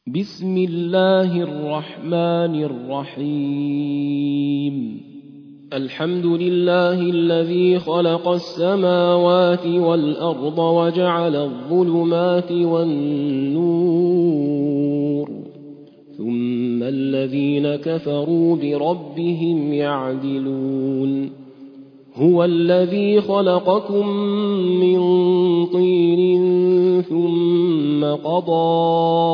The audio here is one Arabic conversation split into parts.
بسم الله الرحمن الرحيم الحمد لله الذي خلق السماوات والأرض وجعل الظلمات والنور ثم الذين كفروا بربهم يعدلون هو الذي خلقكم من طين ثم قضى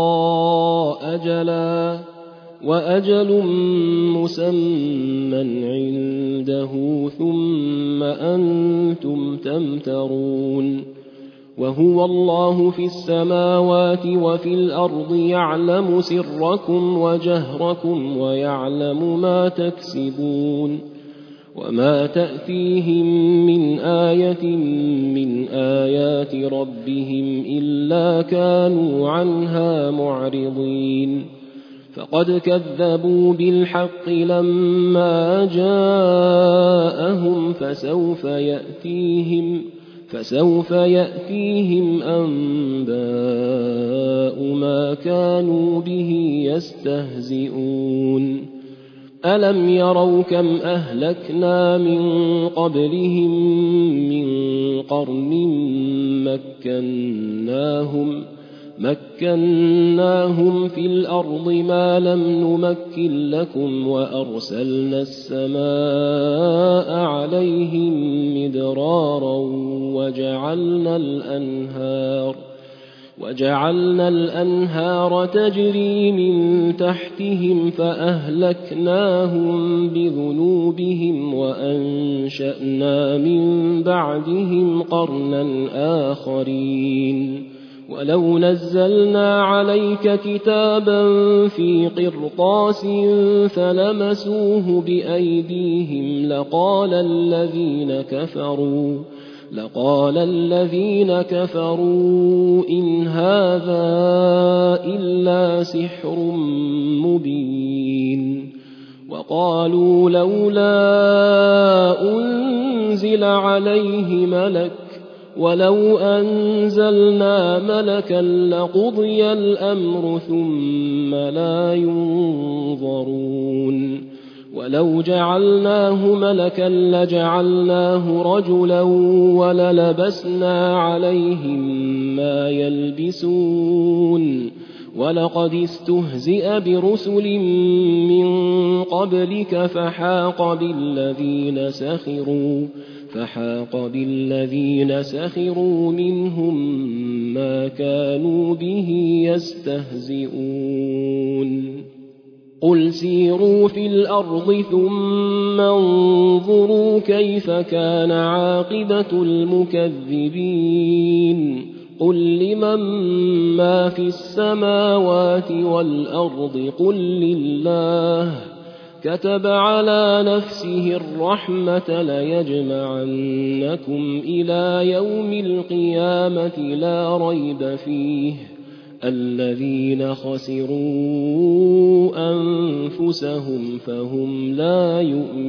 أجلا وأجل مسمى عنده ثم أنتم تمترون وهو الله في السماوات وفي الأرض يعلم سركم وجهركم ويعلم ما تكسبون وما تأتيهم من آية من آيات ربهم إلا كانوا عنها معرضين فقد كذبوا بالحق لما جاءهم فسوف يأتيهم أنباء ما كانوا به يستهزئون ألم يروا كم أهلكنا من قبلهم من قرن مكناهم في الأرض ما لم نمكن لكم وأرسلنا السماء عليهم مدرارا وجعلنا الأنهار تجري من تحتهم فأهلكناهم بذنوبهم وأنشأنا من بعدهم قرنا آخرين ولو نزلنا عليك كتابا في قرطاس فلمسوه بأيديهم لقال الذين كفروا إن هذا إلا سحر مبين وقالوا لولا أنزل عليه ملك ولو أنزلنا ملكا لقضي الأمر ثم لا ينظرون ولو جعلناه ملكا لجعلناه رجلا وللبسنا عليهم ما يلبسون ولقد استهزئ برسل من قبلك فحاق بالذين سخروا منهم ما كانوا به يستهزئون قل سيروا في الأرض ثم انظروا كيف كان عاقبة المكذبين قل لمن ما في السماوات والأرض قل لله كتب على نفسه الرحمة ليجمعنكم إلى يوم القيامة لا ريب فيه الذين خسروا أنفسهم فهم لا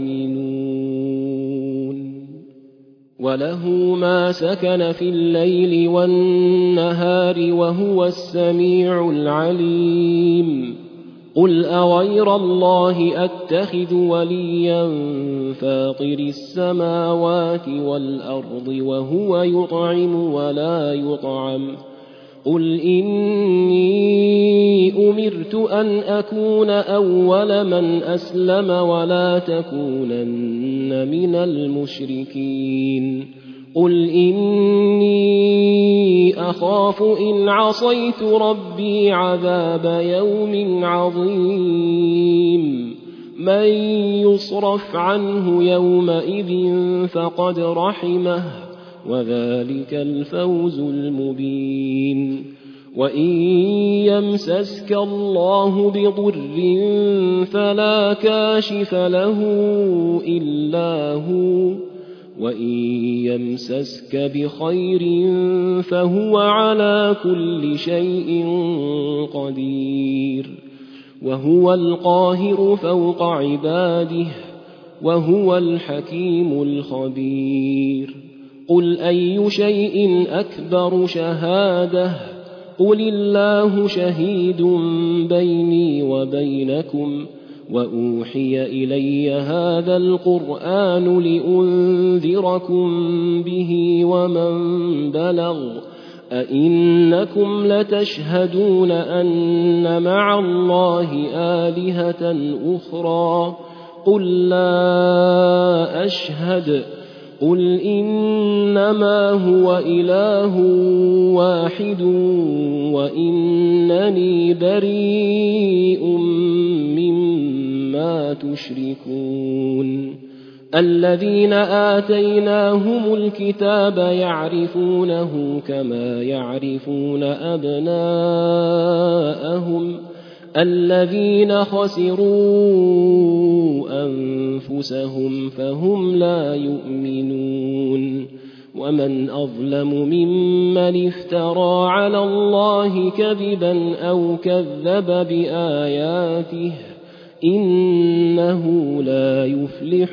يؤمنون وله ما سكن في الليل والنهار وهو السميع العليم قل أغير الله أتخذ وليا فاطر السماوات والأرض وهو يطعم ولا يطعم قل إني أمرت أن أكون أول من أسلم ولا تكونن من المشركين قل إني أخاف إن عصيت ربي عذاب يوم عظيم من يصرف عنه يومئذ فقد رحمه وذلك الفوز المبين وإن يمسسك الله بضر فلا كاشف له إلا هو وإن يمسسك بخير فهو على كل شيء قدير وهو القاهر فوق عباده وهو الحكيم الخبير قل أي شيء أكبر شهادة قل الله شهيد بيني وبينكم وأوحي إلي هذا القرآن لأنذركم به ومن بلغ أئنكم لتشهدون أن مع الله آلهة أخرى قل لا أشهد قل إنما هو إله واحد وإنني بريء مما تشركون الذين آتيناهم الكتاب يعرفونه كما يعرفون أبناءهم الذين خسروا أنفسهم فهم لا يؤمنون ومن أظلم ممن افترى على الله كذبا أو كذب بآياته إنه لا يفلح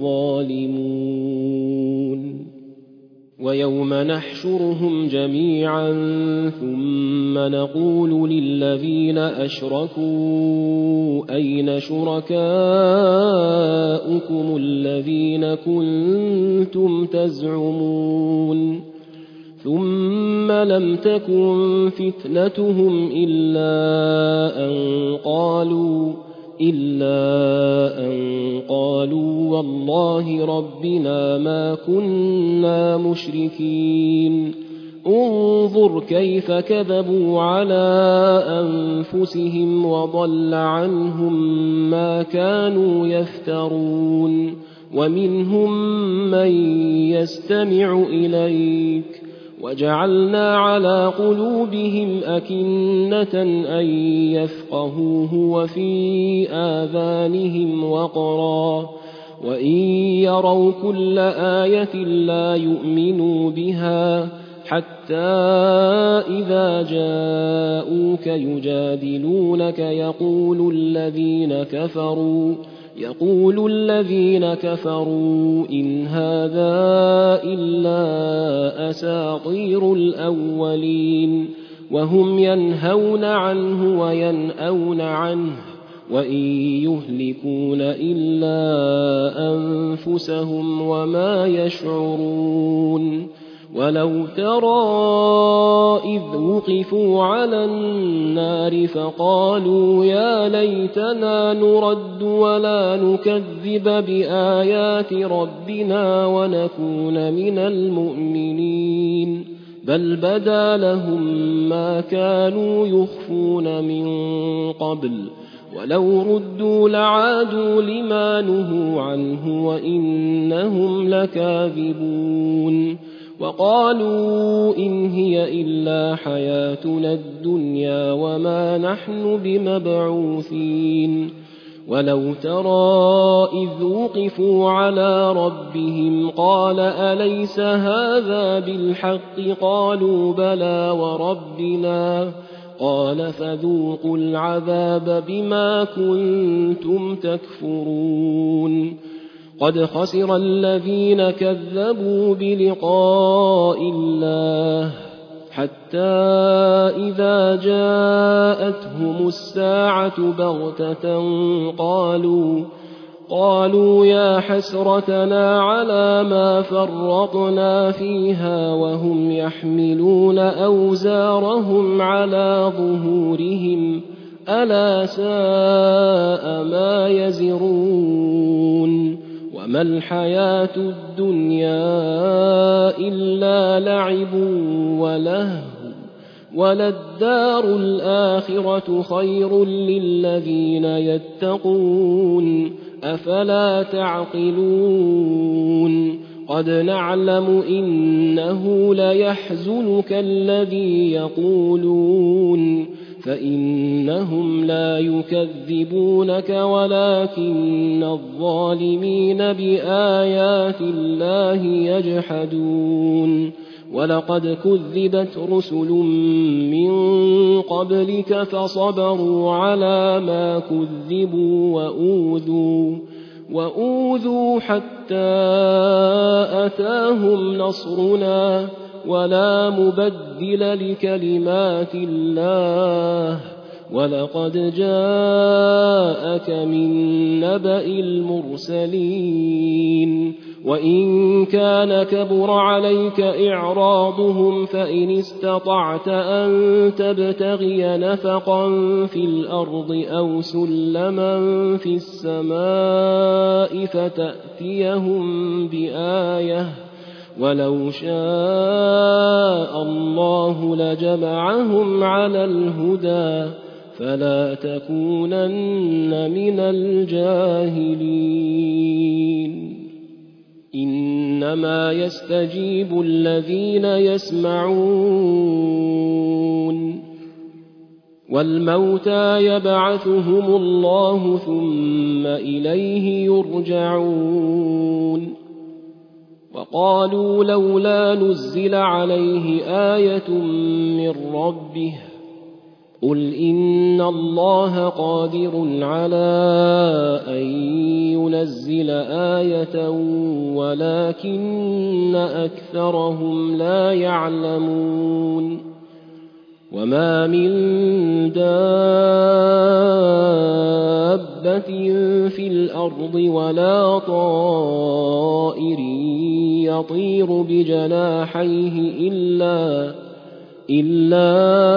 الظالمون ويوم نحشرهم جميعا ثم نقول للذين أشركوا أين شركاؤكم الذين كنتم تزعمون ثم لم تكن فتنتهم إلا أن قالوا والله ربنا ما كنا مشركين انظر كيف كذبوا على أنفسهم وضل عنهم ما كانوا يفترون ومنهم من يستمع إليك وجعلنا على قلوبهم أكنة أن يفقهوه وفي آذانهم وقرا وإن يروا كل آية لا يؤمنوا بها حتى إذا جاءوك يجادلونك يقول الذين كفروا إن هذا إلا أساطير الأولين وهم ينهون عنه وينأون عنه وإن يهلكون إلا أنفسهم وما يشعرون ولو ترى إذ وقفوا على النار فقالوا يا ليتنا نرد ولا نكذب بآيات ربنا ونكون من المؤمنين بل بدا لهم ما كانوا يخفون من قبل ولو ردوا لعادوا لما نهوا عنه وإنهم لكاذبون وقالوا إن هي إلا حياتنا الدنيا وما نحن بمبعوثين ولو ترى إذ وقفوا على ربهم قال أليس هذا بالحق قالوا بلى وربنا قال فذوقوا العذاب بما كنتم تكفرون قد خسر الذين كذبوا بلقاء الله حتى إذا جاءتهم الساعة بغتة قالوا يا حسرتنا على ما فرطنا فيها وهم يحملون أوزارهم على ظهورهم ألا ساء ما يزرون وما الحياة الدنيا إلا لعب ولهو وللدار الآخرة خير للذين يتقون أفلا تعقلون قد نعلم إنه ليحزنك الذي يقولون فإنهم لا يكذبونك ولكن الظالمين بآيات الله يجحدون ولقد كذبت رسل من قبلك فصبروا على ما كذبوا وأوذوا حتى أتاهم نصرنا ولا مبدل لكلمات الله ولقد جاءك من نبأ المرسلين وإن كان كبر عليك إعراضهم فإن استطعت أن تبتغي نفقا في الأرض أو سلما في السماء فتأتيهم بآية ولو شاء الله لجمعهم على الهدى فلا تكونن من الجاهلين إنما يستجيب الذين يسمعون والموتى يبعثهم الله ثم إليه يرجعون وقالوا لولا نزل عليه آية من ربه قل إن الله قادر على أن ينزل آية ولكن أكثرهم لا يعلمون وما من دابة في الأرض ولا طائر يطير بجناحيه إلا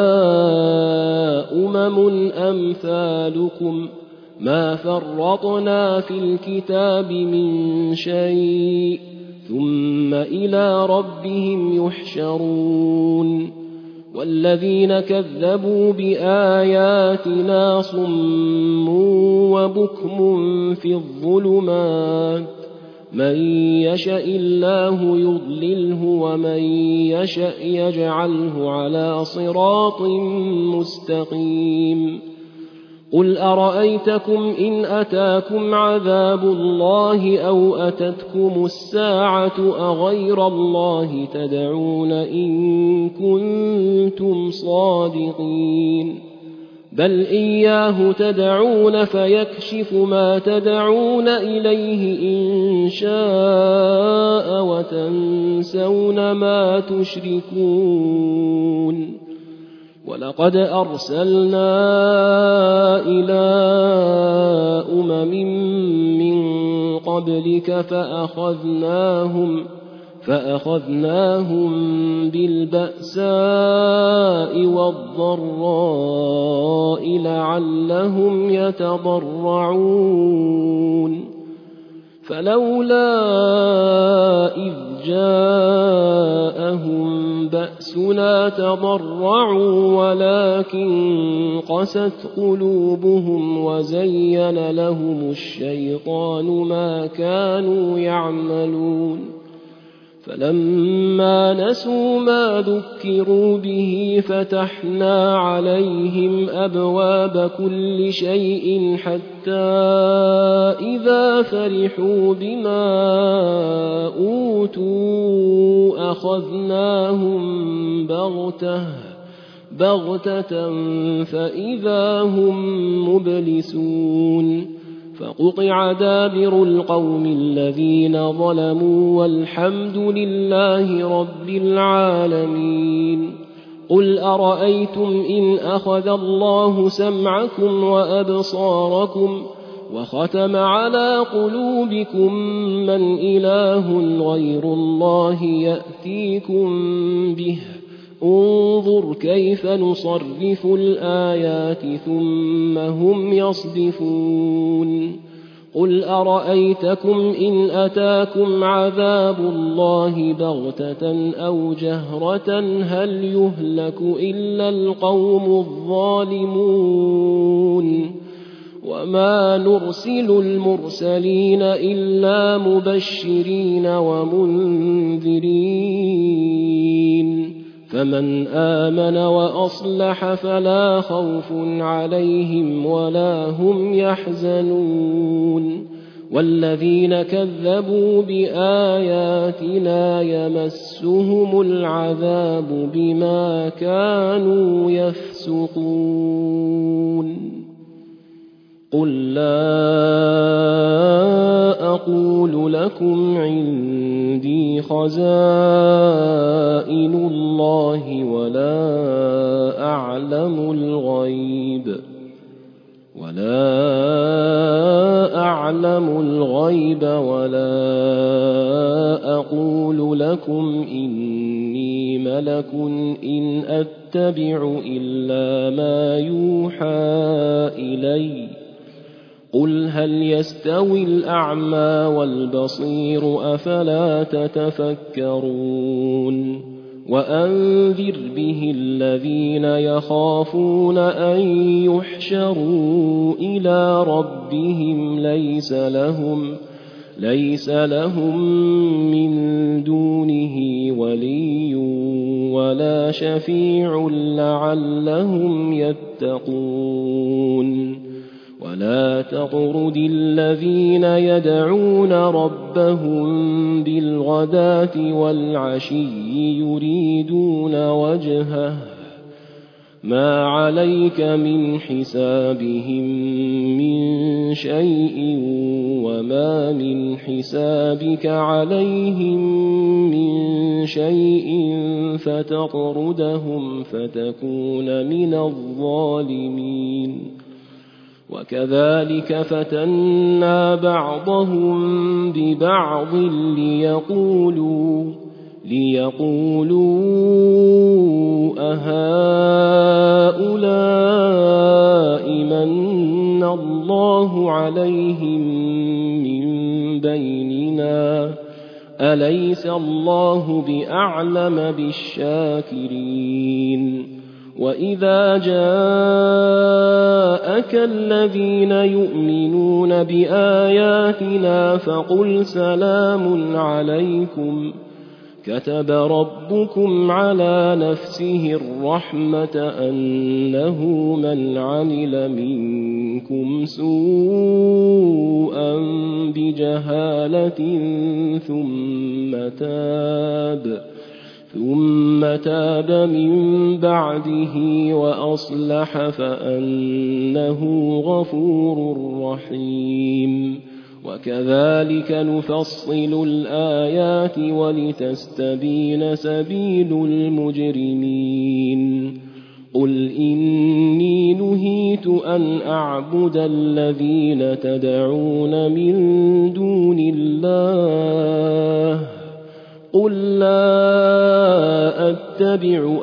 أمثالكم ما فرطنا في الكتاب من شيء ثم إلى ربهم يحشرون والذين كذبوا بآياتنا صم وبكم في الظلمات من يشاء الله يضلله ومن يشاء يجعله على صراط مستقيم قل أرأيتكم إن أتاكم عذاب الله أو أتتكم الساعة أغير الله تدعون إن كنتم صادقين بل إياه تدعون فيكشف ما تدعون إليه إن شاء وتنسون ما تشركون ولقد أرسلنا إلى من قبلك فأخذناهم بالبأساء والضراء لعلهم يتضرعون فلولا إذ جاءهم بأسنا تضرعوا ولكن قست قلوبهم وزين لهم الشيطان ما كانوا يعملون فلما نسوا ما ذكروا به فتحنا عليهم أبواب كل شيء حتى إذا فرحوا بما أوتوا أخذناهم بغتة فإذا هم مبلسون فقطع دابر القوم الذين ظلموا والحمد لله رب العالمين قل أرأيتم إن أخذ الله سمعكم وأبصاركم وختم على قلوبكم من إله غير الله يأتيكم به انظر كيف نصرف الآيات ثم هم يصدفون قل أرأيتكم إن أتاكم عذاب الله بغتة أو جهرة هل يهلك إلا القوم الظالمون وما نرسل المرسلين إلا مبشرين ومنذرين فمن آمن وأصلح فلا خوف عليهم ولا هم يحزنون والذين كذبوا بآياتنا يمسهم العذاب بما كانوا يفسقون قل لا أقول لكم عندي خزائن الله ولا أعلم الغيب ولا أقول لكم إني ملك إن أتبع إلا ما يوحى إلي قل هل يستوي الأعمى والبصير أفلا تتفكرون وأنذر به الذين يخافون أن يحشروا إلى ربهم ليس لهم من دونه ولي ولا شفيع لعلهم يتقون ولا تطرد الذين يدعون ربهم بالغداة والعشي يريدون وجهه ما عليك من حسابهم من شيء وما من حسابك عليهم من شيء فتطردهم فتكون من الظالمين وكذلك فتنا بعضهم ببعض ليقولوا أهؤلاء من الله عليهم من بيننا أليس الله بأعلم بالشاكرين وإذا جاءك الذين يؤمنون بآياتنا فقل سلام عليكم كتب ربكم على نفسه الرحمة أنه من عمل منكم سوءا بجهالة ثم تاب من بعده وأصلح فأنه غفور رحيم وكذلك نفصل الآيات ولتستبين سبيل المجرمين قل إني نهيت أن أعبد الذين تدعون من دون الله قل لا أتبع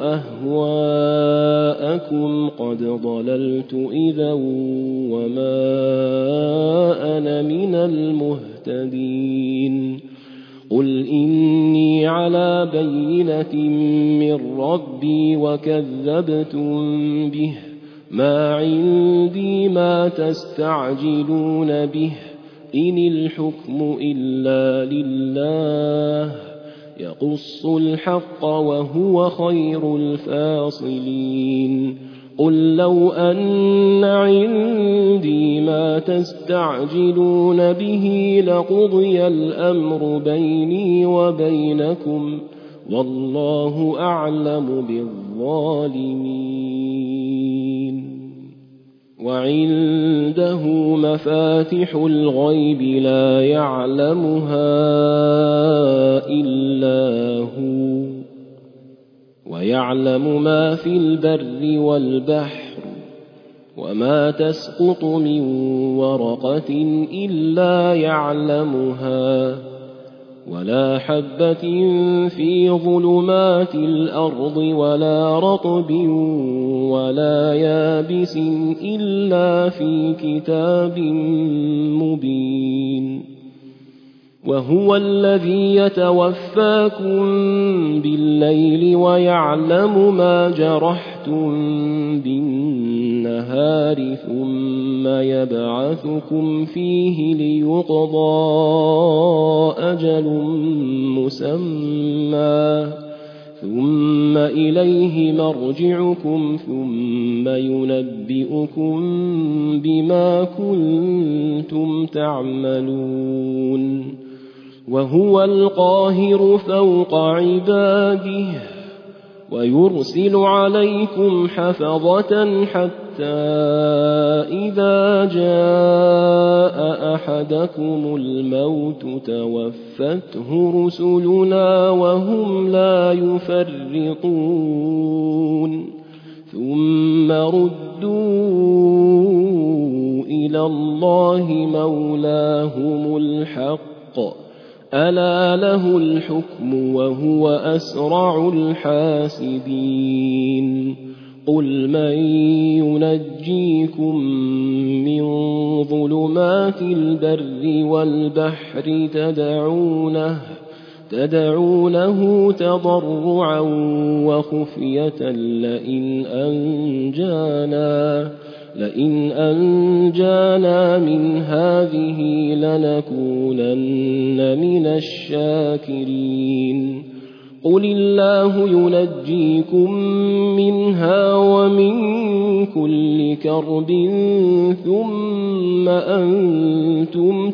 أهواءكم قد ضللت إذا وما أنا من المهتدين قل إني على بينة من ربي وكذبتم به ما عندي ما تستعجلون به إن الحكم إلا لله يقص الحق وهو خير الفاصلين قل لو أن عندي ما تستعجلون به لقضي الأمر بيني وبينكم والله أعلم بالظالمين وعنده مفاتح الغيب لا يعلمها إلا هو ويعلم ما في البر والبحر وما تسقط من ورقة إلا يعلمها ولا حبة في ظلمات الأرض ولا رطب ولا يابس إلا في كتاب مبين وهو الذي يتوفاكم بالليل ويعلم ما جرحتم بالنهار ثم يبعثكم فيه ليقضى أجل مسمى ثم إليه مرجعكم ثم ينبئكم بما كنتم تعملون وهو القاهر فوق عباده ويرسل عليكم حفظة حتى إذا جاء أحدكم الموت توفته رسلنا وهم لا يفرطون ثم ردوا إلى الله مولاهم الحق ألا له الحكم وهو أسرع الحاسبين قل من ينجيكم من ظلمات البر والبحر تدعونه تضرعا وخفية لئن أنجانا من هذه لنكونن من الشاكرين قل الله ينجيكم منها ومن كل كرب ثم أنتم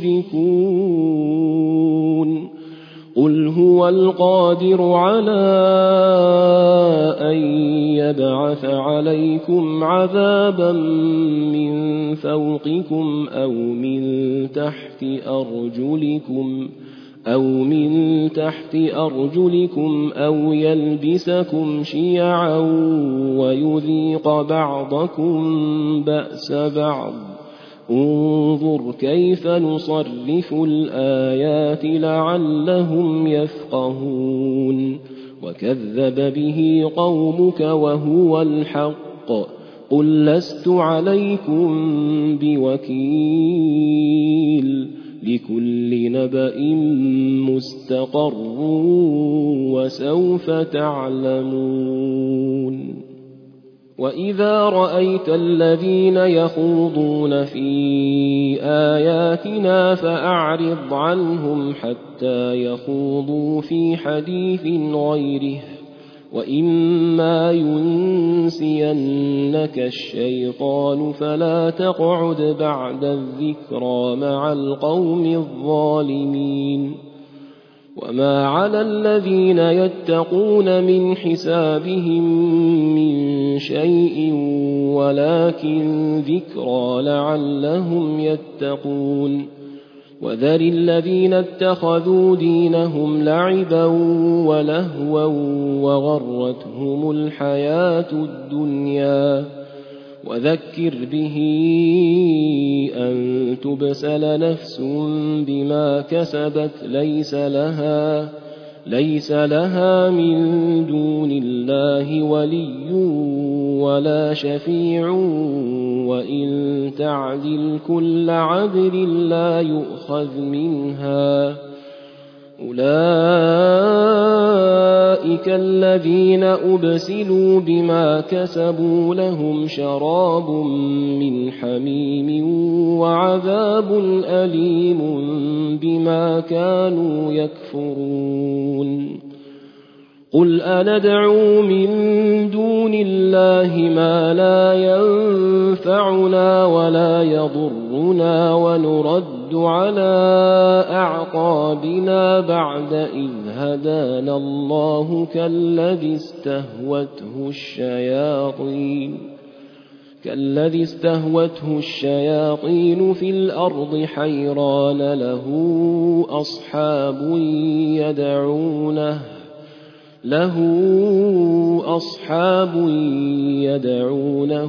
تشركون قل هو القادر على أن يبعث عليكم عذابا من فوقكم أو من تحت أرجلكم أو يلبسكم شيعا ويذيق بعضكم بأس بعض انظر كيف نصرف الآيات لعلهم يفقهون وكذب به قومك وهو الحق قل لست عليكم بوكيل لكل نبأ مستقر وسوف تعلمون وإذا رأيت الذين يخوضون في آياتنا فأعرض عنهم حتى يخوضوا في حديث غيره وإما ينسينك الشيطان فلا تقعد بعد الذكرى مع القوم الظالمين وما على الذين يتقون من حسابهم من شيء ولكن ذكرى لعلهم يتقون وذر الذين اتخذوا دينهم لعبا ولهوا وغرتهم الحياة الدنيا وذكر به أن تبسل نفس بما كسبت ليس لها من دون الله ولي ولا شفيع وإن تعدل كل عدل لا يؤخذ منها أولئك الذين أبسلوا بما كسبوا لهم شراب من حميم وعذاب أليم بما كانوا يكفرون قل أندعو من دون الله ما لا ينفعنا ولا يضرنا ونرد على أعقابنا بعد إذ هدانا الله كالذي استهوته الشياطين في الأرض حيران له أصحاب يدعونه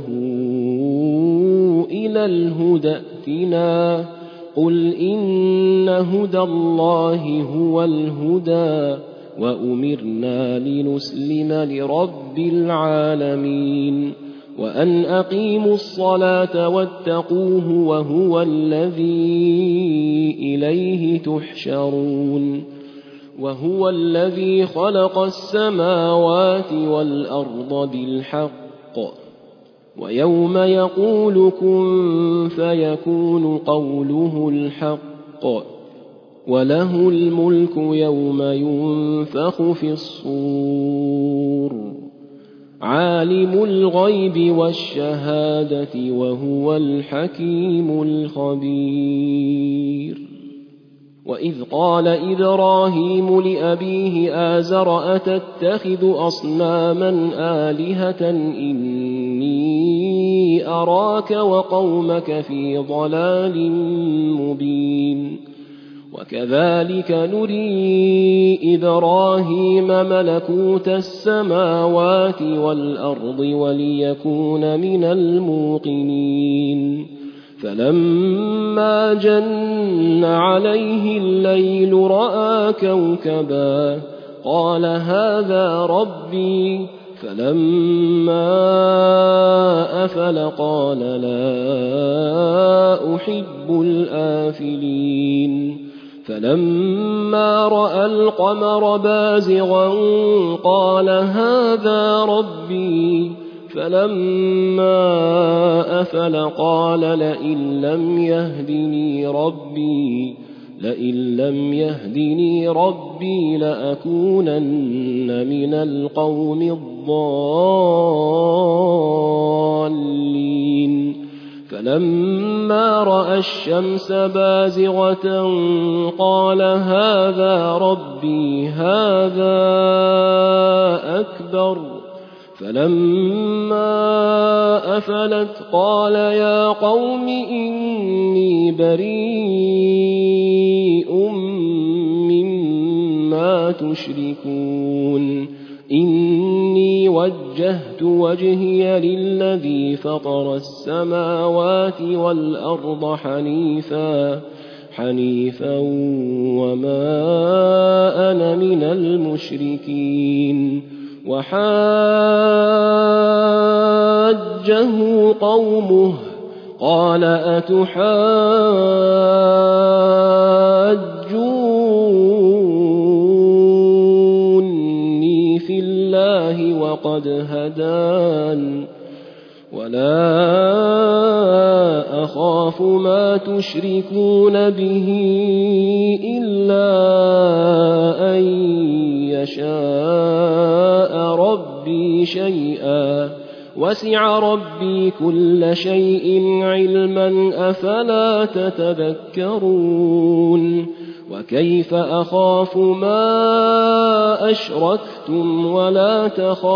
إلى الهدى ائتنا قل إن هدى الله هو الهدى وأمرنا لنسلم لرب العالمين وأن أقيموا الصلاة واتقوه وهو الذي إليه تحشرون وهو الذي خلق السماوات والأرض بالحق ويوم يقول كن فيكون قوله الحق وله الملك يوم ينفخ في الصور عالم الغيب والشهادة وهو الحكيم الخبير وإذ قال إبراهيم لأبيه آزر أتتخذ أصناما آلهة إني إني أراك وقومك في ضلال مبين وكذلك نري إبراهيم ملكوت السماوات والأرض وليكون من الموقنين فلما جن عليه الليل رأى كوكبا قال هذا ربي فلما أفل قال لا أحب الآفلين فلما رأى القمر بازغا قال هذا ربي فلما أفل قال لئن لم يهدني ربي لأكونن من القوم الضالين فلما رأى الشمس بازغة قال هذا ربي هذا أكبر فلما أفلت قال يا قوم إني بريء مما تشركون إني وجهت وجهي للذي فطر السماوات والأرض حنيفا وما أنا من المشركين وحاجه قومه قال أتحاجوني في الله وقد هدان ولا أخاف ما تشركون به إلا أن يشاء ربي شيئا وسع ربي كل شيء علما أفلا تتذكرون وكيف أخاف ما أشركتم ولا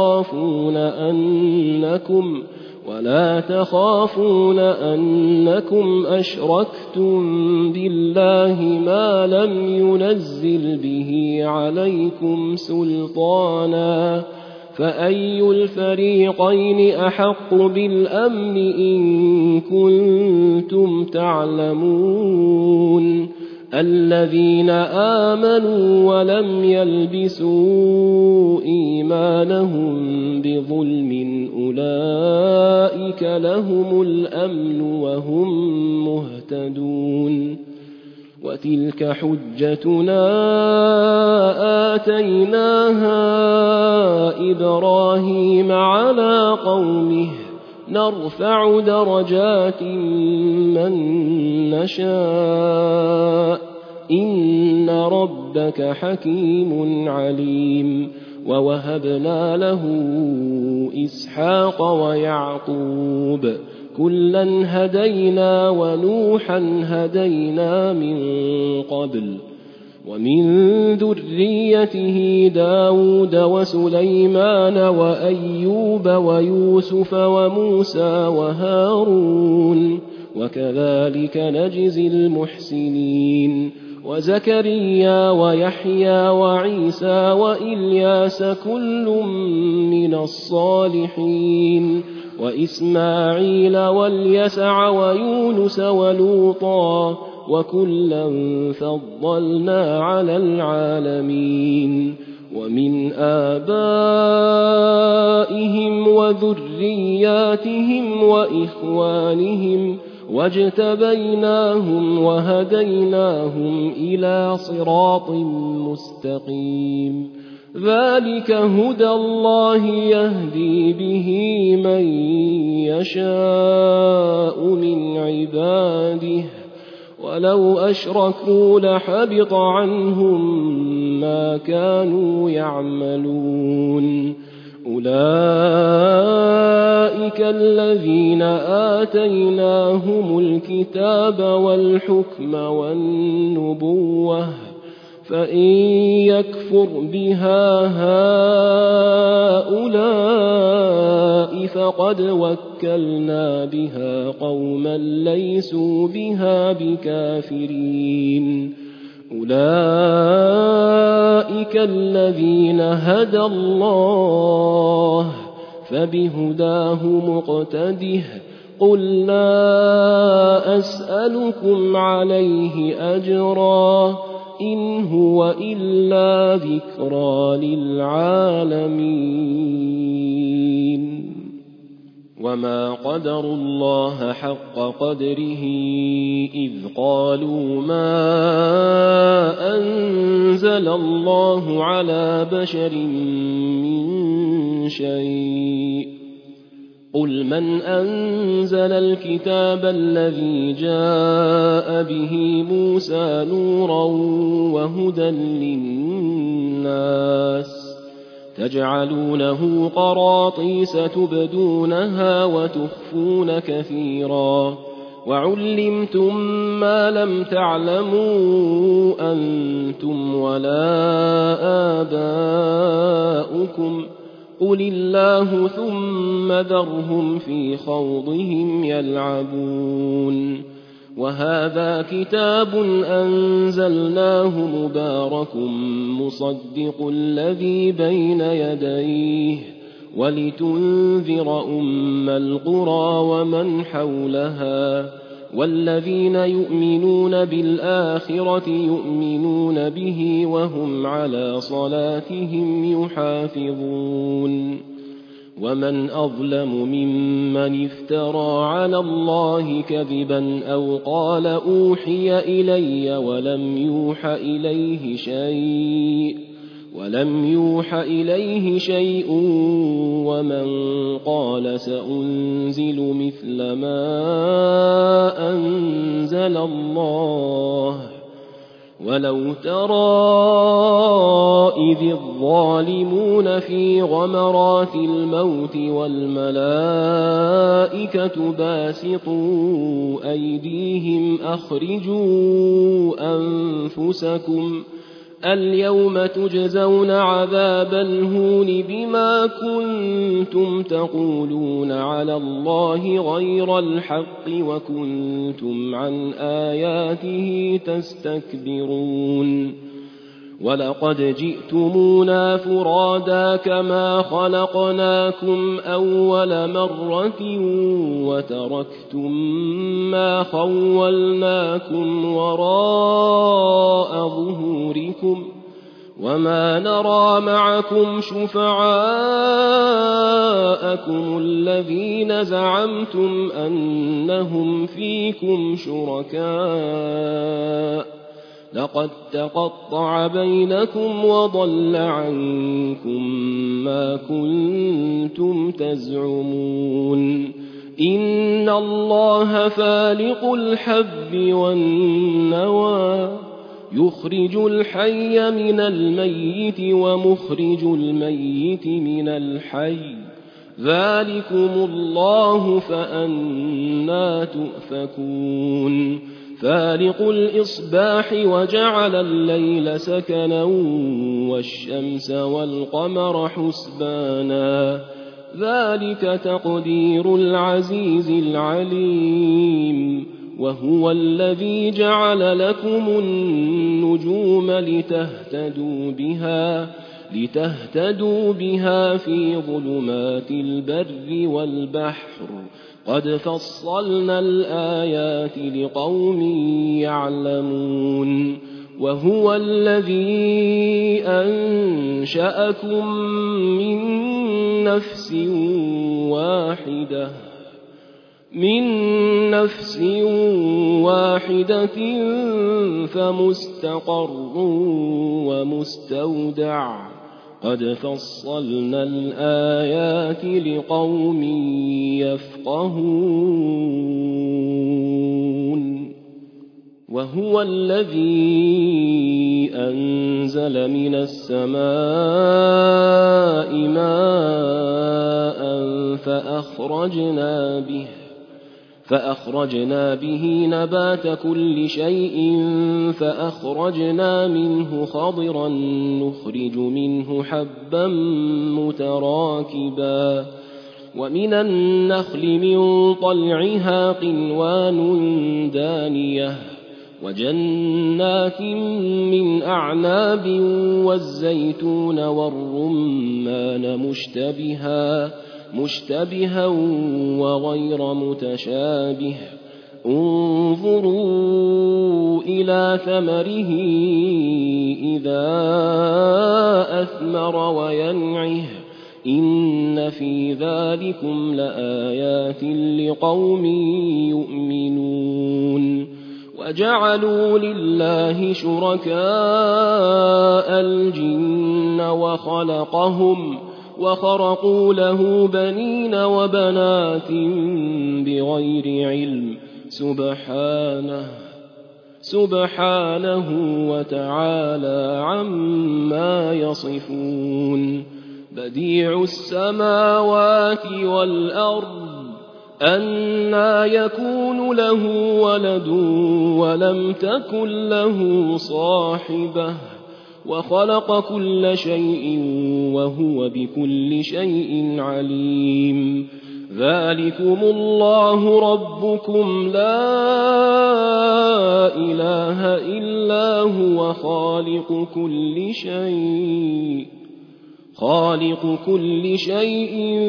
تخافون أنكم أشركتم بالله ما لم ينزل به عليكم سلطانا فأي الفريقين أحق بالأمن إن كنتم تعلمون الذين آمنوا ولم يلبسوا إيمانهم بظلم أولئك لهم الأمن وهم مهتدون وتلك حجتنا آتيناها إبراهيم على قومه نرفع درجات من نشاء إن ربك حكيم عليم ووهبنا له إسحاق ويعقوب كلا هدينا ونوحا هدينا من قبل ومن ذريته داود وسليمان وأيوب ويوسف وموسى وهارون وكذلك نجزي المحسنين وزكريا ويحيى وعيسى وإلياس كل من الصالحين وإسماعيل واليسع ويونس ولوطا وكلا فضلنا على العالمين ومن آبائهم وذرياتهم وإخوانهم واجتبيناهم وهديناهم إلى صراط مستقيم ذلك هدى الله يهدي به من يشاء من عباده ولو أشركوا لحبط عنهم ما كانوا يعملون أولئك الذين آتيناهم الكتاب والحكم والنبوة فإن يكفر بها هؤلاء فقد وكلنا بها قوما ليسوا بها بكافرين أولئك الذين هدى الله فبهداه مقتده قل لا أسألكم عليه أجرا إن هو إلا ذكرى للعالمين وما قدروا الله حق قدره إذ قالوا ما أنزل الله على بشر من شيء قل من أنزل الكتاب الذي جاء به موسى نورا وهدى للناس تجعلونه قراطيس تبدونها وتخفون كثيرا وعلمتم ما لم تعلموا أنتم ولا آباؤكم قل الله ثم ذرهم في خوضهم يلعبون وهذا كتاب أنزلناه مبارك مصدق الذي بين يديه ولتنذر أم القرى ومن حولها والذين يؤمنون بالآخرة يؤمنون به وهم على صلاتهم يحافظون ومن أظلم ممن افترى على الله كذبا أو قال أوحي إلي ولم يوح إليه شيء ومن قال سأنزل مثل ما أنزل الله ولو ترى إذ الظالمون في غمرات الموت والملائكة باسطوا أيديهم أخرجوا أنفسكم اليوم تجزون عذاب الهون بما كنتم تقولون على الله غير الحق وكنتم عن آياته تستكبرون ولقد جئتمونا فرادا كما خلقناكم أول مرة وتركتم ما خولناكم وراء ظهوركم وما نرى معكم شفعاءكم الذين زعمتم أنهم فيكم شركاء لقد تقطع بينكم وضل عنكم ما كنتم تزعمون إن الله فالق الحب والنوى يخرج الحي من الميت ومخرج الميت من الحي ذلكم الله فأنى تؤفكون فالق الإصباح وجعل الليل سكنا والشمس والقمر حسبانا ذلك تقدير العزيز العليم وهو الذي جعل لكم النجوم لتهتدوا بها في ظلمات البر والبحر قد فصلنا الآيات لقوم يعلمون وهو الذي أنشأكم من نفس واحدة فمستقر ومستودع قد فصلنا الآيات لقوم يفقهون وهو الذي أنزل من السماء ماء فأخرجنا به نبات كل شيء فأخرجنا منه خضرا نخرج منه حبا متراكبا ومن النخل من طلعها قنوان دانية وجنات من أعناب والزيتون والرمان مشتبها وغير متشابه انظروا إلى ثمره إذا أثمر وينعه إن في ذلكم لآيات لقوم يؤمنون وجعلوا لله شركاء الجن وخرقوا له بنين وبنات بغير علم سبحانه وتعالى عما يصفون بديع السماوات والأرض أنى يكون له ولد ولم تكن له صاحبة وخلق كل شيء وهو بكل شيء عليم ذلكم الله ربكم لا إله إلا هو خالق كل شيء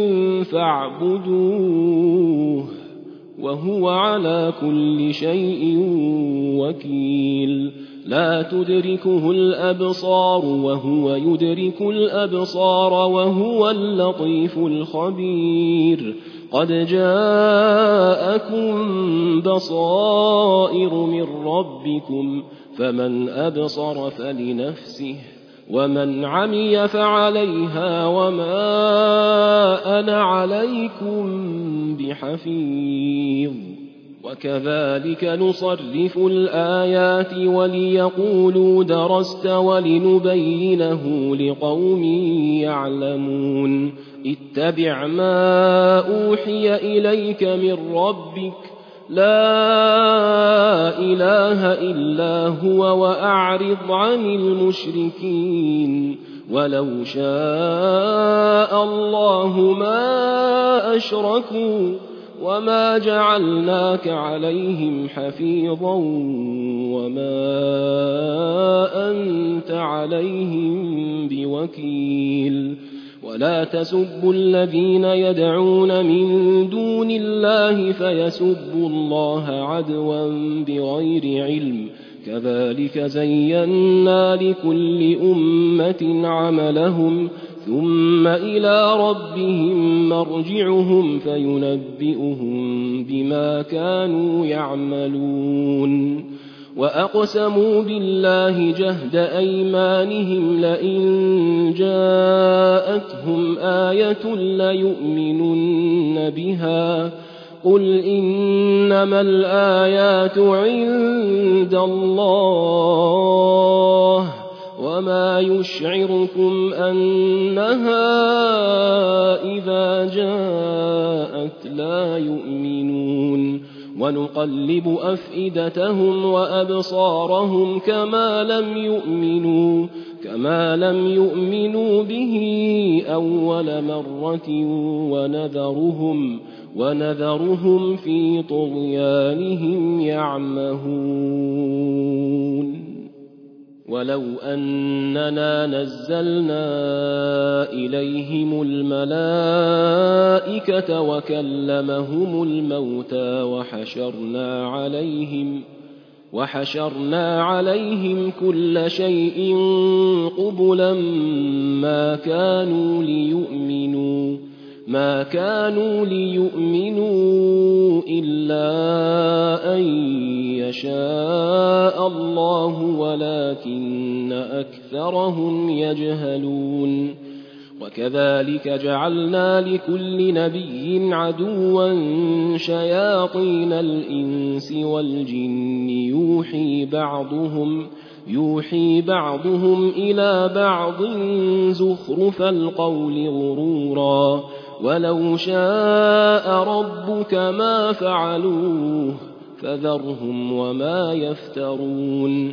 فاعبدوه وهو على كل شيء وكيل لا تدركه الأبصار وهو يدرك الأبصار وهو اللطيف الخبير قد جاءكم بصائر من ربكم فمن أبصر فلنفسه ومن عمي فعليها وما أنا عليكم بحفيظ وكذلك نصرف الآيات وليقولوا درست ولنبينه لقوم يعلمون اتبع ما أوحي إليك من ربك لا إله إلا هو وأعرض عن المشركين ولو شاء الله ما أشركوا وما جعلناك عليهم حفيظا وما أنت عليهم بوكيل ولا تسبوا الذين يدعون من دون الله فيسبوا الله عدوا بغير علم كذلك زينا لكل أمة عملهم ثم إلى ربهم مرجعهم فينبئهم بما كانوا يعملون وأقسموا بالله جهد أيمانهم لئن جاءتهم آية ليؤمنن بها قل إنما الآيات عند الله وما يشعركم أنها إذا جاءت لا يؤمنون ونقلب أفئدتهم وأبصارهم كما لم يؤمنوا به أول مرة ونذرهم في طغيانهم يعمهون ولو أننا نزلنا إليهم الملائكة وكلمهم الموتى وحشرنا عليهم كل شيء قبلا ما كانوا ليؤمنوا إلا أن يشاء الله ولكن أكثرهم يجهلون وكذلك جعلنا لكل نبي عدوا شياطين الإنس والجن يوحي بعضهم إلى بعض زخرف القول غرورا ولو شاء ربك ما فعلوه فذرهم وما يفترون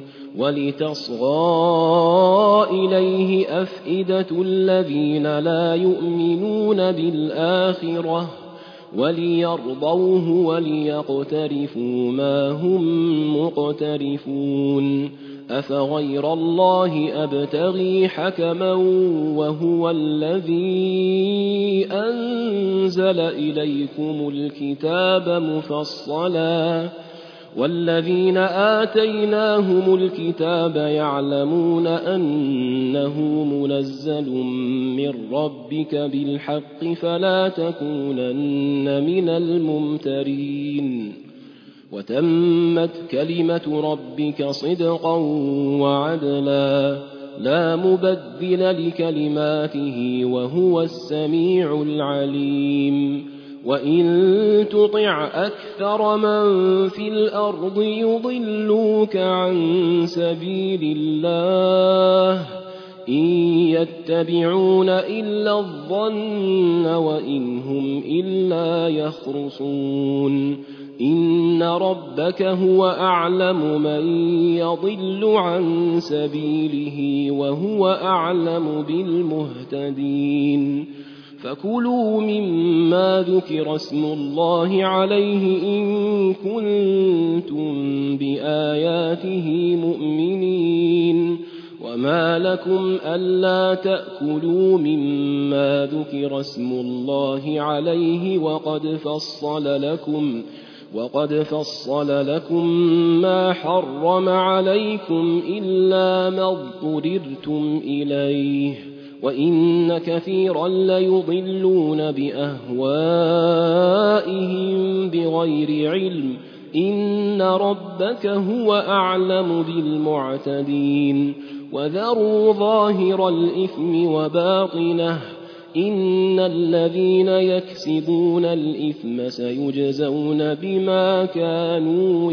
ولتصغى إليه أفئدة الذين لا يؤمنون بالآخرة وليرضوه وليقترفوا ما هم مقترفون أفغير الله أبتغي حكما وهو الذي أنزل إليكم الكتاب مفصلا والذين آتيناهم الكتاب يعلمون أنه منزل من ربك بالحق فلا تكونن من الممترين وتمت كلمة ربك صدقا وعدلا لا مبدل لكلماته وهو السميع العليم وإن تطع أكثر من في الأرض يضلوك عن سبيل الله إن يتبعون إلا الظن وإن هم إلا يخرصون إن ربك هو أعلم من يضل عن سبيله وهو أعلم بالمهتدين فكلوا مما ذكر اسم الله عليه إن كنتم بآياته مؤمنين وما لكم ألا تأكلوا مما ذكر اسم الله عليه وقد فصل لكم ما حرم عليكم إلا ما اضطررتم إليه وإن كثيرا ليضلون بأهوائهم بغير علم إن ربك هو أعلم بالمعتدين وذروا ظاهر الإثم وباطنه إن الذين يكسبون الإثم سيجزون بما كانوا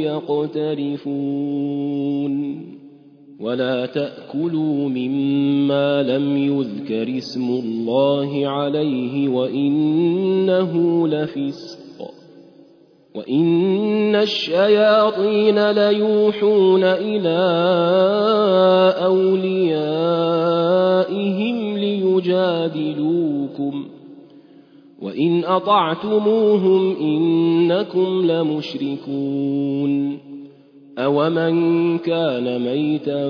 يقترفون ولا تأكلوا مما لم يذكر اسم الله عليه وإنه لفسق وإن الشياطين ليوحون إلى أوليائهم ليجادلوكم وإن أطعتموهم إنكم لمشركون أومن كان ميتا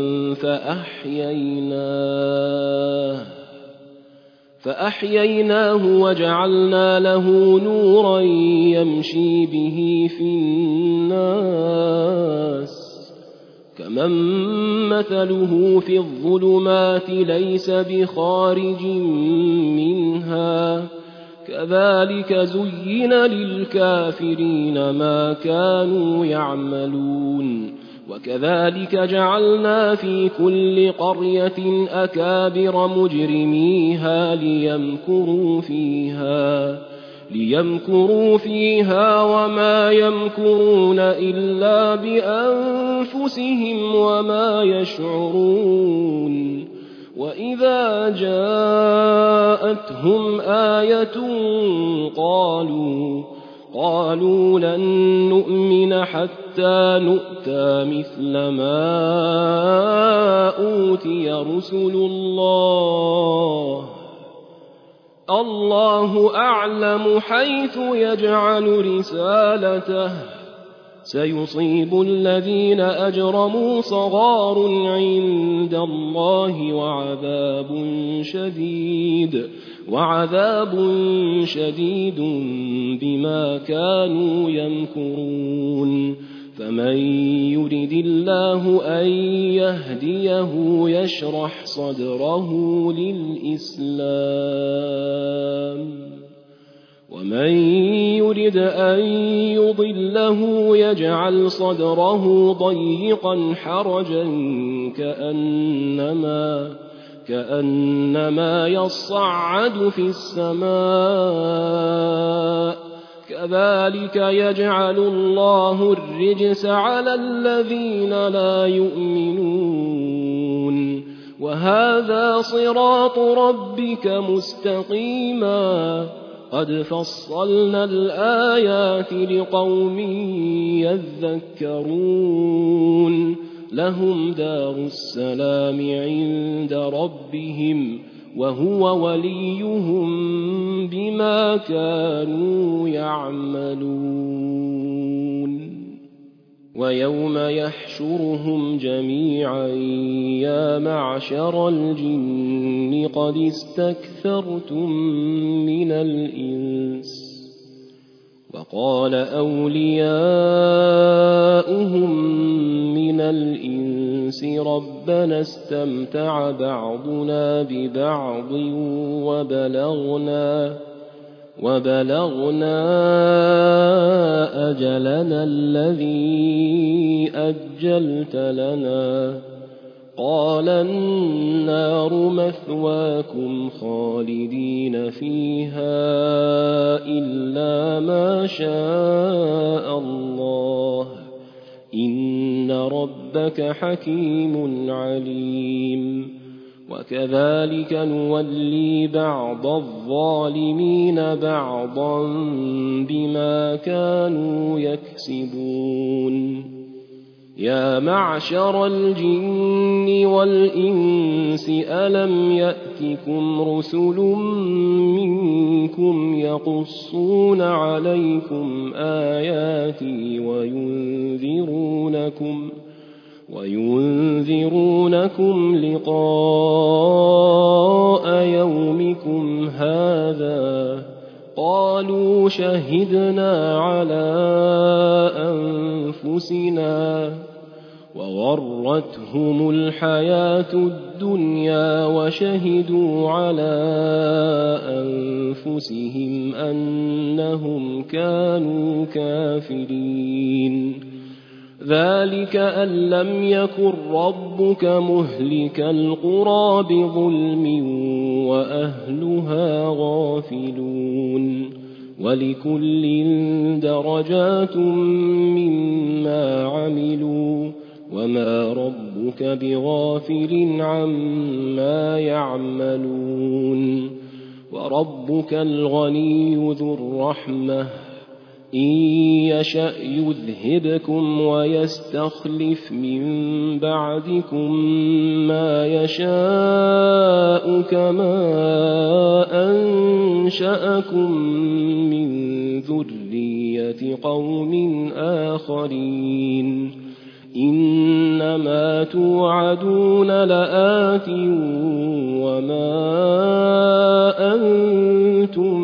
فأحييناه وجعلنا له نورا يمشي به في الناس كمن مثله في الظلمات ليس بخارج منها كذلك زين للكافرين ما كانوا يعملون وكذلك جعلنا في كل قرية أكابر مجرميها ليمكروا فيها وما يمكرون إلا بأنفسهم وما يشعرون وإذا جاءتهم آية قالوا لن نؤمن حتى نؤتى مثل ما أوتي رسل الله أعلم حيث يجعل رسالته سيصيب الذين أجرموا صغار عند الله وعذاب شديد بما كانوا يمكرون فمن يرد الله أن يهديه يشرح صدره للإسلام ومن يرد أن يضله يجعل صدره ضيقا حرجا كأنما يصعد في السماء كذلك يجعل الله الرجس على الذين لا يؤمنون وهذا صراط ربك مستقيما قد فصلنا الآيات لقوم يذكرون لهم دار السلام عند ربهم وهو وليهم بما كانوا يعملون ويوم يحشرهم جميعا يا معشر الجن قد استكثرتم من الإنس وقال أولياؤهم من الإنس ربنا استمتع بعضنا ببعض وبلغنا أجلنا الذي أجلت لنا قال النار مثواكم خالدين فيها إلا ما شاء الله إن ربك حكيم عليم وكذلك نولي بعض الظالمين بعضا بما كانوا يكسبون يا معشر الجن والإنس ألم يأتكم رسل منكم يقصون عليكم آياتي وينذرونكم لقاء يومكم هذا قالوا شهدنا على أنفسنا وغرتهم الحياة الدنيا وشهدوا على أنفسهم أنهم كانوا كافرين ذلك أن لم يكن ربك مهلك القرى بظلم وأهلها غافلون ولكل درجات مما عملوا وما ربك بغافل عما يعملون وربك الغني ذو الرحمة إن يشأ يذهبكم ويستخلف من بعدكم ما يشاء كما أنشأكم من ذرية قوم آخرين إنما توعدون لآت وما أنتم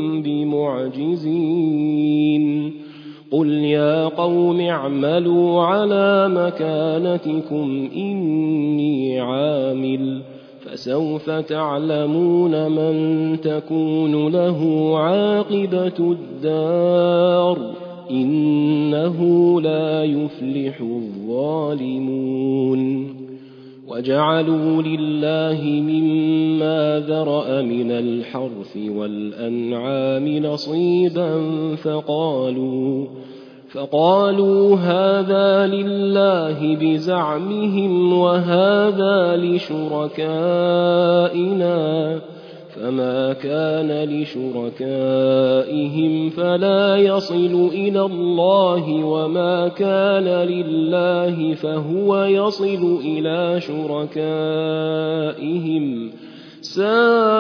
بمعجزين قل يا قوم اعملوا على مكانتكم إني عامل فسوف تعلمون من تكون له عاقبة الدار إنه لا يفلح الظالمون وجعلوا لله مما ذرأ من الحرث والأنعام نصيبا فقالوا هذا لله بزعمهم وهذا لشركائنا فما كان لشركائهم فلا يصل إلى الله وما كان لله فهو يصل إلى شركائهم ساء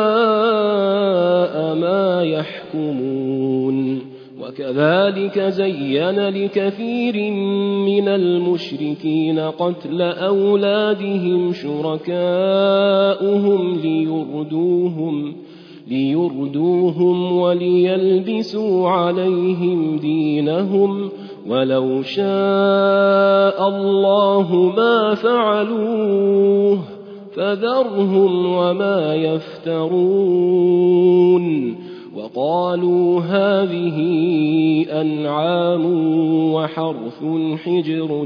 ما يحكمون وكذلك زين لكثير من المشركين قتل أولادهم شركاؤهم ليردوهم وليلبسوا عليهم دينهم ولو شاء الله ما فعلوه فذرهم وما يفترون وقالوا هذه أنعام وحرث حجر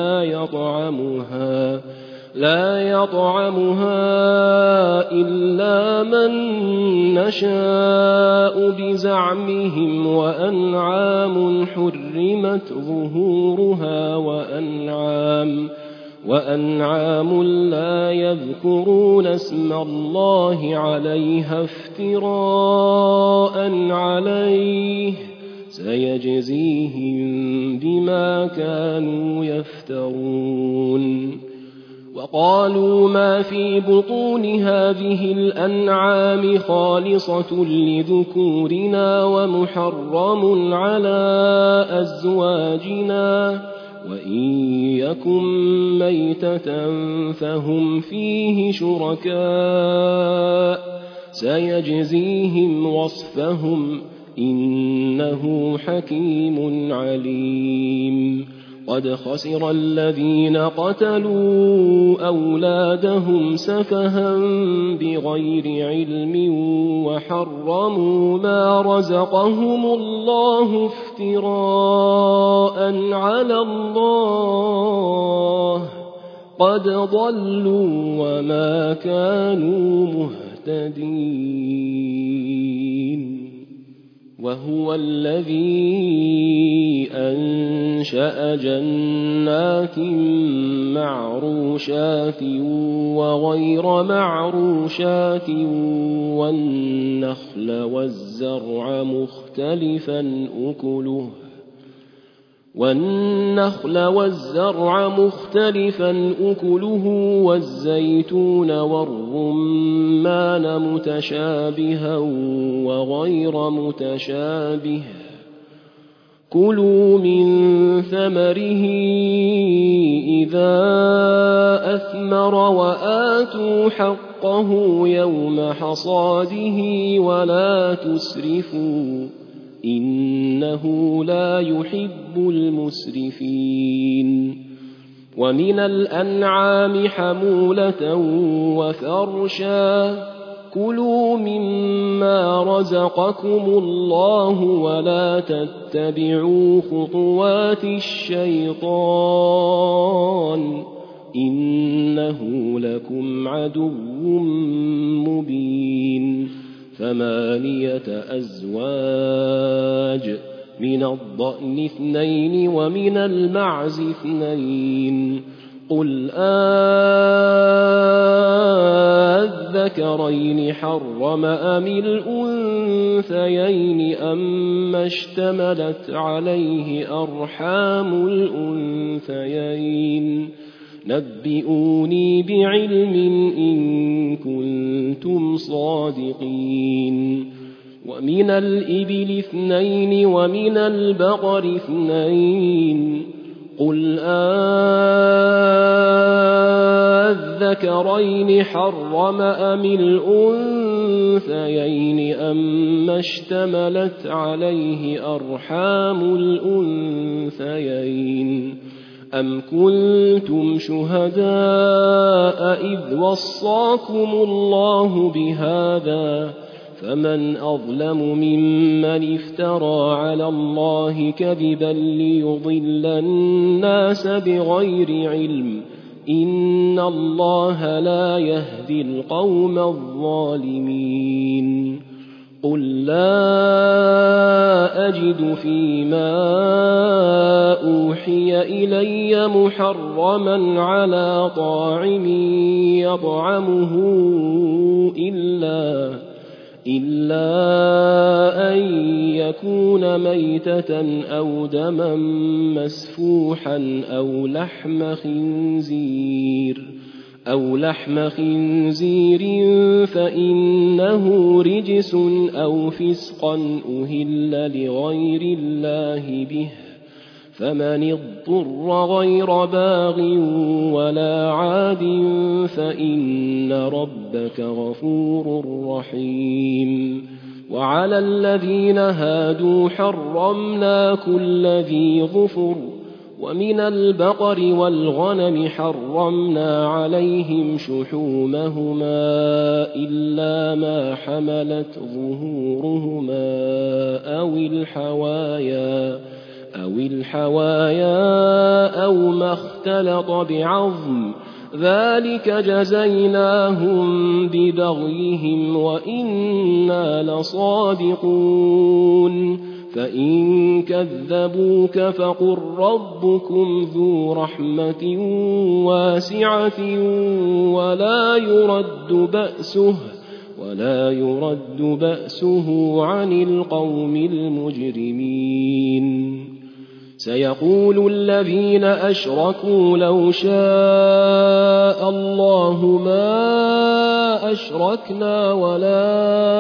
لا يطعمها إلا من نشاء بزعمهم وأنعام حرمت ظهورها وأنعام لا يذكرون اسم الله عليها افتراء عليه سيجزيهم بما كانوا يفترون. وقالوا ما في بطون هذه الأنعام خالصة لذكورنا ومحرم على أزواجنا وإن يكن ميتة فهم فيه شركاء سيجزيهم وصفهم إنه حكيم عليم. قد خسر الذين قتلوا أولادهم سفها بغير علم وحرموا ما رزقهم الله افتراء على الله قد ضلوا وما كانوا مهتدين. وهو الذي أنشأ جنات معروشات وغير معروشات والنخل والزرع مختلفا أكله والزيتون والرمان متشابها وغير متشابه كلوا من ثمره إذا أثمر وآتوا حقه يوم حصاده ولا تسرفوا إنه لا يحب المسرفين. ومن الأنعام حمولة وفرشا كلوا مما رزقكم الله ولا تتبعوا خطوات الشيطان إنه لكم عدو مبين. 8 أزواج من الضأن 2 ومن المعز 2 قل أذكرين حرم أم الأنثيين أما اشتملت عليه أرحام الأنثيين نبئوني بعلم إن كنتم صادقين. ومن الإبل 2 ومن البقر 2 قل أذكرين حرم أم الأنثيين أما اشتملت عليه أرحام الأنثيين أم كنتم شهداء إذ وصاكم الله بهذا فمن أظلم ممن افترى على الله كذبا ليضل الناس بغير علم إن الله لا يهدي القوم الظالمين. قل لا أجد فيما أوحي إلي محرما على طاعم يطعمه إلا أن يكون ميتة أو دما مسفوحا أو لحم خنزير فإنه رجس أو فسقا أهل لغير الله به فمن اضطر غير باغ ولا عاد فإن ربك غفور رحيم. وعلى الذين هادوا حرمنا كل ذي ظفر ومن البقر والغنم حرمنا عليهم شحومهما إلا ما حملت ظهورهما أو الحوايا أو ما اختلط بعظم ذلك جزيناهم ببغيهم وإنا لصادقون. فإن كذبوك فقل ربكم ذو رحمة واسعة ولا يرد بأسه عن القوم المجرمين سيقول الذين أشركوا لو شاء الله ما أشركنا ولا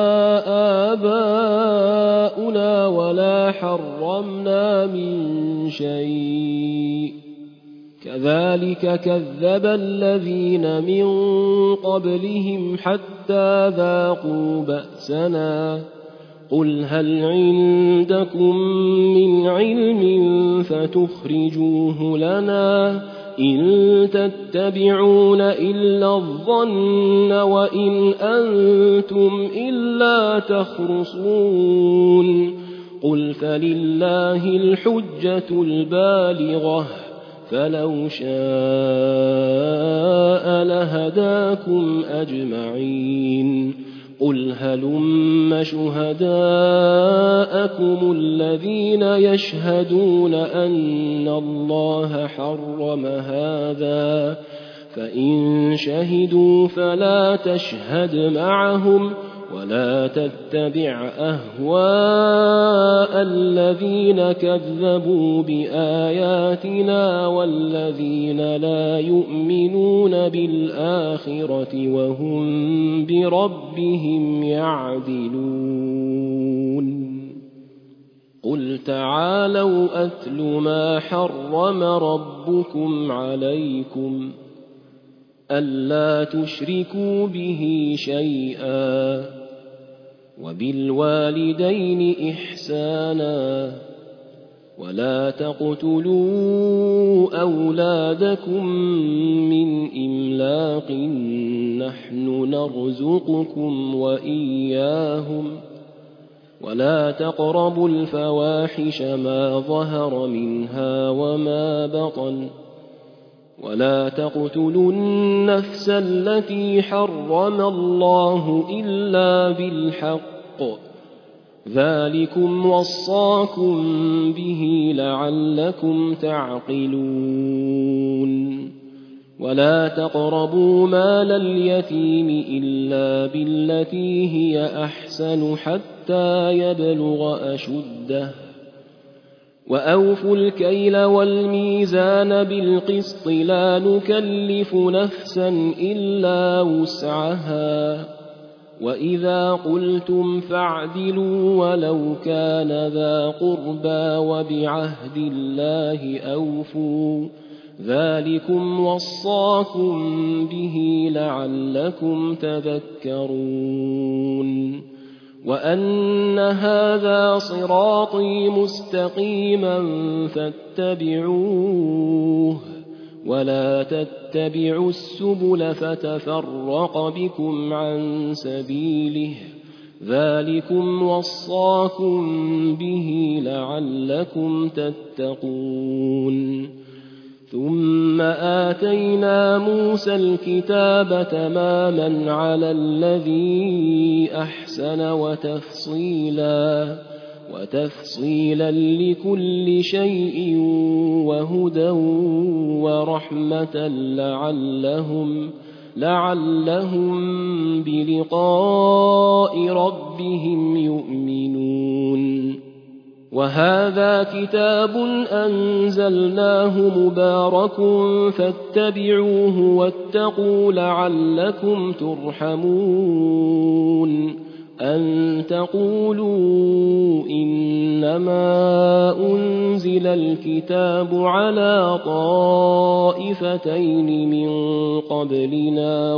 آباؤنا ولا حرمنا من شيء كذلك كذب الذين من قبلهم حتى ذاقوا بأسنا قل هل عندكم من علم فتخرجوه لنا إن تتبعون إلا الظن وإن أنتم إلا تخرصون قل فلله الحجة البالغة فلو شاء لهداكم أجمعين قل هلم شهداءكم الذين يشهدون أن الله حرم هذا فإن شهدوا فلا تشهد معهم ولا تتبع أهواء الذين كذبوا بآياتنا والذين لا يؤمنون بالآخرة وهم بربهم يعدلون قل تعالوا أتل ما حرم ربكم عليكم ألا تشركوا به شيئا وبالوالدين إحسانا ولا تقتلوا أولادكم من إملاق نحن نرزقكم وإياهم ولا تقربوا الفواحش ما ظهر منها وما بطن ولا تقتلوا النفس التي حرم الله إلا بالحق ذلكم وصاكم به لعلكم تعقلون ولا تقربوا مال اليتيم إلا بالتي هي أحسن حتى يبلغ أشده وأوفوا الكيل والميزان بالقسط لا نكلف نفسا إلا وسعها وإذا قلتم فاعدلوا ولو كان ذا قربى وبعهد الله أوفوا ذلكم وصاكم به لعلكم تذكرون وأن هذا صراطي مستقيما فاتبعوه ولا تتبعوا السبل فتفرق بكم عن سبيله ذلكم وصاكم به لعلكم تتقون ثم آتينا موسى الكتاب تماما على الذي أحسن وتفصيلا لكل شيء وهدى ورحمة لعلهم بلقاء ربهم يؤمنون وهذا كتاب أنزلناه مبارك فاتبعوه واتقوا لعلكم ترحمون أن تقولوا إنما أنزل الكتاب على طائفتين من قبلنا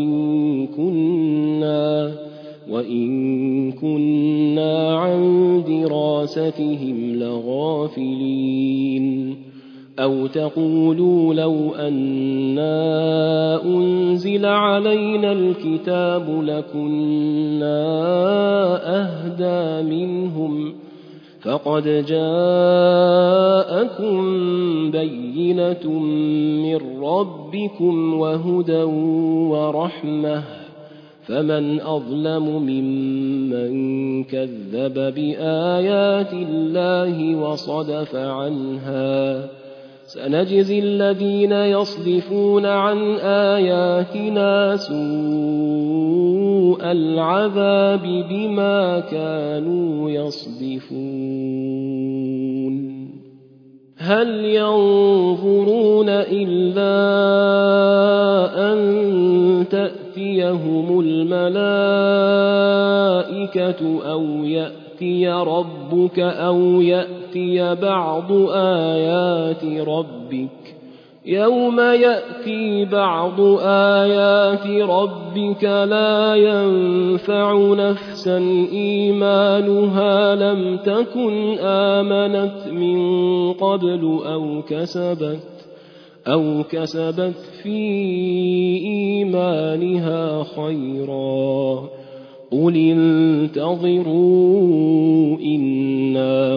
وإن كنا عن دراستهم لغافلين أو تقولوا لو أنا أنزل علينا الكتاب لكنا أهدى منهم فقد جاءكم بينة من ربكم وهدى ورحمة فمن أظلم ممن كذب بآيات الله وصدف عنها سنجزي الذين يصدفون عن آياتنا سوء العذاب بما كانوا يصدفون هل ينظرون إلا أن تأتيهم الملائكة أو يأتي ربك أو يأتي بعض آيات ربك يوم يأتي بعض آيات ربك لا ينفع نفسا إيمانها لم تكن آمنت من قبل أو كسبت في إيمانها خيرا قل انتظروا إنا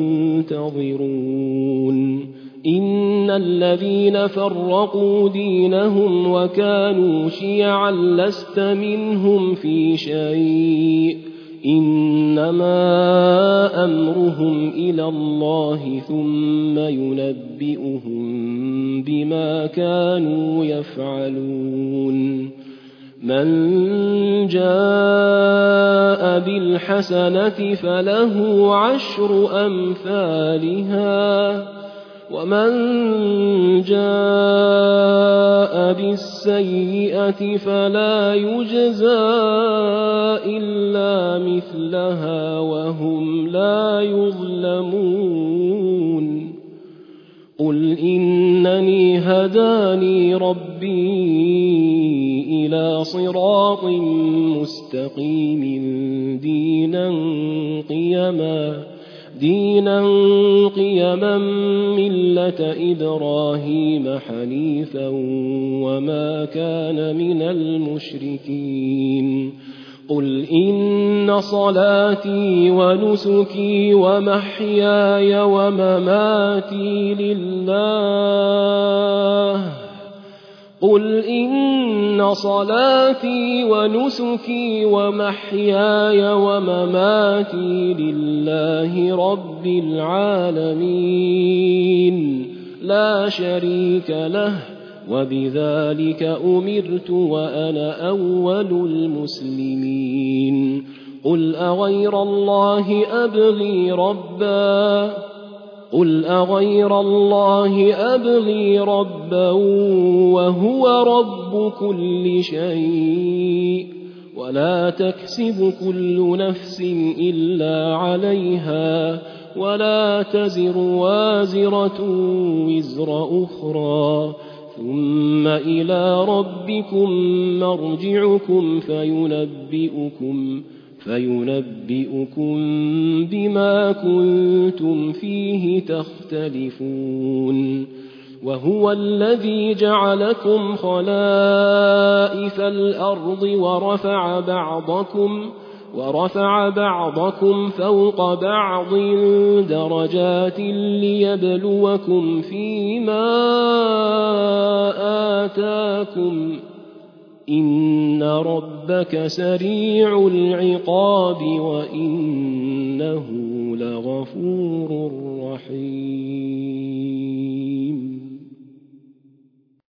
منتظرون إن الذين فرقوا دينهم وكانوا شيعا لست منهم في شيء إنما أمرهم إلى الله ثم ينبئهم بما كانوا يفعلون من جاء بالحسنة فله 10 أمثالها ومن جاء بالسيئة فلا يجزى إلا مثلها وهم لا يظلمون قل إنني هداني ربي إلى صراط مستقيم دينا قيما ملة إبراهيم حنيفا وما كان من المشركين قل إن صلاتي ونسكي ومحياي ومماتي لله رب العالمين لا شريك له وبذلك أمرت وأنا أول المسلمين قل أغير الله أبغي ربا وهو رب كل شيء ولا تكسب كل نفس إلا عليها ولا تزر وازرة وزر أخرى ثم إلى ربكم مرجعكم فينبئكم بما كنتم فيه تختلفون وهو الذي جعلكم خلائف الأرض ورفع بعضكم فوق بعض درجات ليبلوكم فيما آتاكم إن ربك سريع العقاب وإنه لغفور رحيم